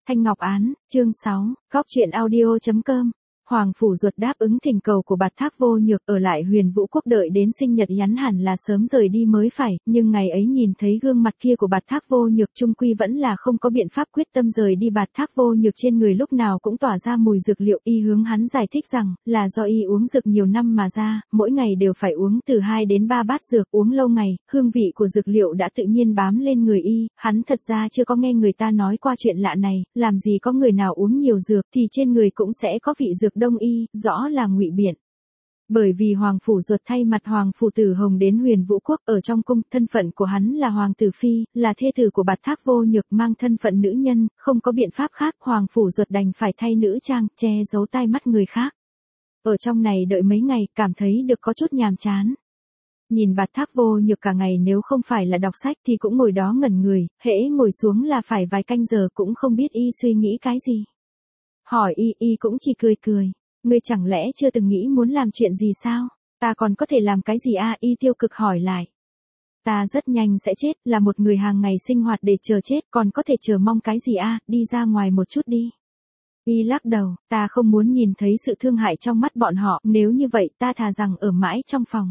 Thanh Ngọc Án, chương 6, Góc truyện audio.com. Hoàng Phủ Duật đáp ứng thỉnh cầu của Bạt Thác Vô Nhược ở lại Huyền Vũ Quốc đợi đến sinh nhật hắn hẳn là sớm rời đi mới phải, nhưng ngày ấy nhìn thấy gương mặt kia của Bạt Thác Vô Nhược chung quy vẫn là không có biện pháp quyết tâm rời đi. Bạt Thác Vô Nhược trên người lúc nào cũng tỏa ra mùi dược liệu, y hướng hắn giải thích rằng là do y uống dược nhiều năm mà ra, mỗi ngày đều phải uống từ 2 đến 3 bát dược, uống lâu ngày, hương vị của dược liệu đã tự nhiên bám lên người y. Hắn thật ra chưa có nghe người ta nói qua chuyện lạ này, làm gì có người nào uống nhiều dược thì trên người cũng sẽ có vị dược đông y, rõ là ngụy biện. Bởi vì Hoàng Phủ Duật thay mặt Hoàng Phủ Tử Hồng đến Huyền Vũ Quốc ở trong cung, thân phận của hắn là Hoàng Tử Phi, là thê tử của Bạt Thác Vô Nhược, mang thân phận nữ nhân, không có biện pháp khác, Hoàng Phủ Duật đành phải thay nữ trang, che giấu tai mắt người khác. Ở trong này đợi mấy ngày, cảm thấy được có chút nhàm chán. Nhìn Bạt Thác Vô Nhược cả ngày nếu không phải là đọc sách thì cũng ngồi đó ngẩn người, hễ ngồi xuống là phải vài canh giờ cũng không biết y suy nghĩ cái gì. Hỏi y cũng chỉ cười cười. Ngươi chẳng lẽ chưa từng nghĩ muốn làm chuyện gì sao? Ta còn có thể làm cái gì y tiêu cực hỏi lại. Ta rất nhanh sẽ chết, là một người hàng ngày sinh hoạt để chờ chết, còn có thể chờ mong cái gì đi ra ngoài một chút đi. Y lắc đầu, ta không muốn nhìn thấy sự thương hại trong mắt bọn họ, nếu như vậy ta thà rằng ở mãi trong phòng.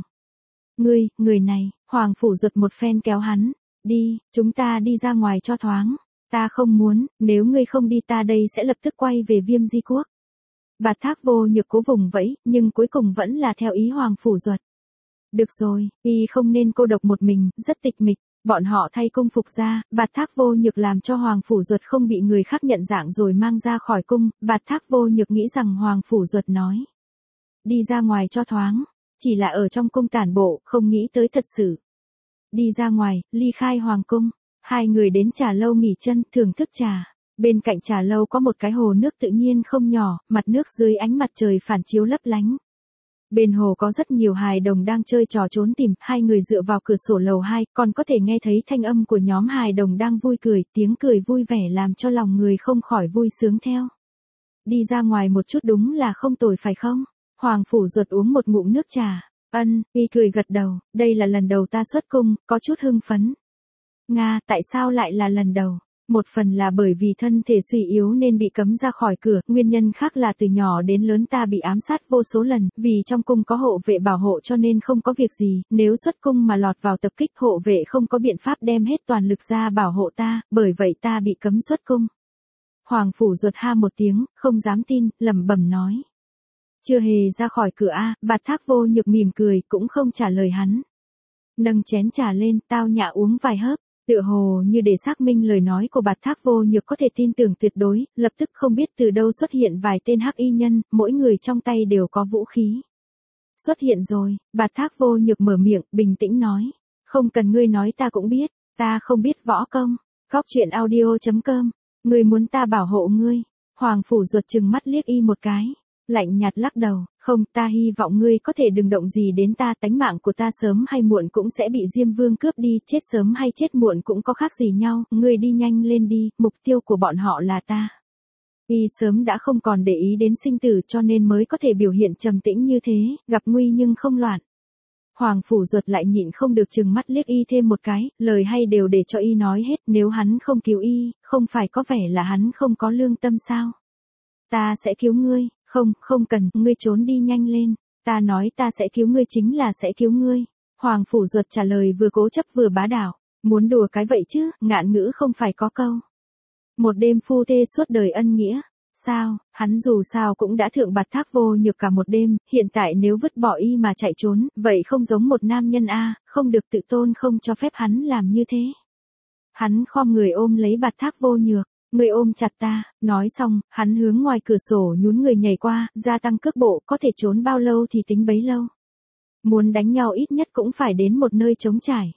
Người này, Hoàng Phủ Duật một phen kéo hắn, đi, chúng ta đi ra ngoài cho thoáng. Ta không muốn, nếu ngươi không đi ta đây sẽ lập tức quay về Viêm Di Quốc. Bạt Thác Vô Nhược cố vùng vẫy, nhưng cuối cùng vẫn là theo ý Hoàng Phủ Duật. Được rồi, y không nên cô độc một mình, rất tịch mịch. Bọn họ thay cung phục ra, Bạt Thác Vô Nhược làm cho Hoàng Phủ Duật không bị người khác nhận dạng rồi mang ra khỏi cung. Bạt Thác Vô Nhược nghĩ rằng Hoàng Phủ Duật nói đi ra ngoài cho thoáng, chỉ là ở trong cung tản bộ, không nghĩ tới thật sự. Đi ra ngoài, ly khai Hoàng cung, hai người đến trà lâu nghỉ chân, thưởng thức trà. Bên cạnh trà lâu có một cái hồ nước tự nhiên không nhỏ, mặt nước dưới ánh mặt trời phản chiếu lấp lánh. Bên hồ có rất nhiều hài đồng đang chơi trò trốn tìm, hai người dựa vào cửa sổ lầu 2, còn có thể nghe thấy thanh âm của nhóm hài đồng đang vui cười, tiếng cười vui vẻ làm cho lòng người không khỏi vui sướng theo. Đi ra ngoài một chút đúng là không tồi phải không? Hoàng Phủ Duật uống một ngụm nước trà. Y cười gật đầu, đây là lần đầu ta xuất cung, có chút hưng phấn. Nga, tại sao lại là lần đầu? Một phần là bởi vì thân thể suy yếu nên bị cấm ra khỏi cửa, nguyên nhân khác là từ nhỏ đến lớn ta bị ám sát vô số lần, vì trong cung có hộ vệ bảo hộ cho nên không có việc gì, nếu xuất cung mà lọt vào tập kích hộ vệ không có biện pháp đem hết toàn lực ra bảo hộ ta, bởi vậy ta bị cấm xuất cung. Hoàng Phủ Duật ha một tiếng, không dám tin, lẩm bẩm nói. Chưa hề ra khỏi cửa Bạt Thác Vô Nhược mỉm cười, cũng không trả lời hắn. Nâng chén trà lên, tao nhã uống vài hớp. Tựa hồ như để xác minh lời nói của Bạt Thác Vô Nhược có thể tin tưởng tuyệt đối, lập tức không biết từ đâu xuất hiện vài tên hắc y nhân, mỗi người trong tay đều có vũ khí. Xuất hiện rồi, Bạt Thác Vô Nhược mở miệng, bình tĩnh nói. Không cần ngươi nói ta cũng biết, ta không biết võ công. Góc truyện audio.com, ngươi muốn ta bảo hộ ngươi. Hoàng Phủ Duật trừng mắt liếc y một cái. Lạnh nhạt lắc đầu, không, ta hy vọng ngươi có thể đừng động gì đến ta, tánh mạng của ta sớm hay muộn cũng sẽ bị Diêm Vương cướp đi, chết sớm hay chết muộn cũng có khác gì nhau, ngươi đi nhanh lên đi, mục tiêu của bọn họ là ta. Y sớm đã không còn để ý đến sinh tử cho nên mới có thể biểu hiện trầm tĩnh như thế, gặp nguy nhưng không loạn. Hoàng Phủ Duật lại nhịn không được trừng mắt liếc y thêm một cái, lời hay đều để cho y nói hết, nếu hắn không cứu y, không phải có vẻ là hắn không có lương tâm sao? Ta sẽ cứu ngươi. Không cần, ngươi trốn đi nhanh lên, ta nói ta sẽ cứu ngươi chính là sẽ cứu ngươi. Hoàng Phủ Duật trả lời vừa cố chấp vừa bá đạo, muốn đùa cái vậy chứ, ngạn ngữ không phải có câu. Một đêm phu thê suốt đời ân nghĩa, sao, hắn dù sao cũng đã thượng Bạt Thác Vô Nhược cả một đêm, hiện tại nếu vứt bỏ y mà chạy trốn, vậy không giống một nam nhân không được tự tôn không cho phép hắn làm như thế. Hắn khom người ôm lấy Bạt Thác Vô Nhược. Người ôm chặt ta, nói xong, hắn hướng ngoài cửa sổ nhún người nhảy qua, gia tăng cước bộ, có thể trốn bao lâu thì tính bấy lâu. Muốn đánh nhau ít nhất cũng phải đến một nơi trống trải.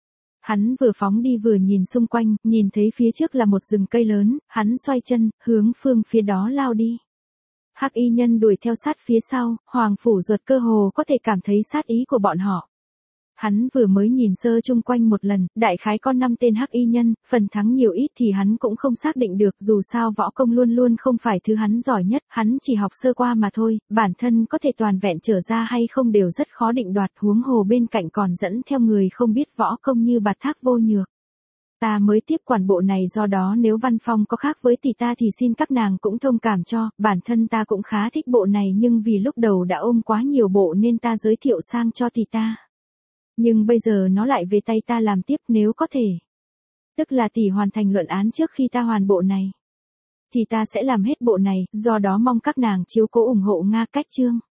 Hắn vừa phóng đi vừa nhìn xung quanh, nhìn thấy phía trước là một rừng cây lớn, hắn xoay chân, hướng phương phía đó lao đi. Hắc y nhân đuổi theo sát phía sau, Hoàng Phủ Duật cơ hồ có thể cảm thấy sát ý của bọn họ. Hắn vừa mới nhìn sơ chung quanh một lần, đại khái có 5 tên hắc y nhân, phần thắng nhiều ít thì hắn cũng không xác định được, dù sao võ công luôn luôn không phải thứ hắn giỏi nhất, hắn chỉ học sơ qua mà thôi, bản thân có thể toàn vẹn trở ra hay không đều rất khó định đoạt, huống hồ bên cạnh còn dẫn theo người không biết võ công như Bạt Thác Vô Nhược. Ta mới tiếp quản bộ này, do đó nếu văn phong có khác với tỷ ta thì xin các nàng cũng thông cảm cho, bản thân ta cũng khá thích bộ này nhưng vì lúc đầu đã ôm quá nhiều bộ nên ta giới thiệu sang cho tỷ ta. Nhưng bây giờ nó lại về tay ta làm tiếp nếu có thể. Tức là tỷ hoàn thành luận án trước khi ta hoàn bộ này. Thì ta sẽ làm hết bộ này, do đó mong các nàng chiếu cố ủng hộ Nga. Cách chương.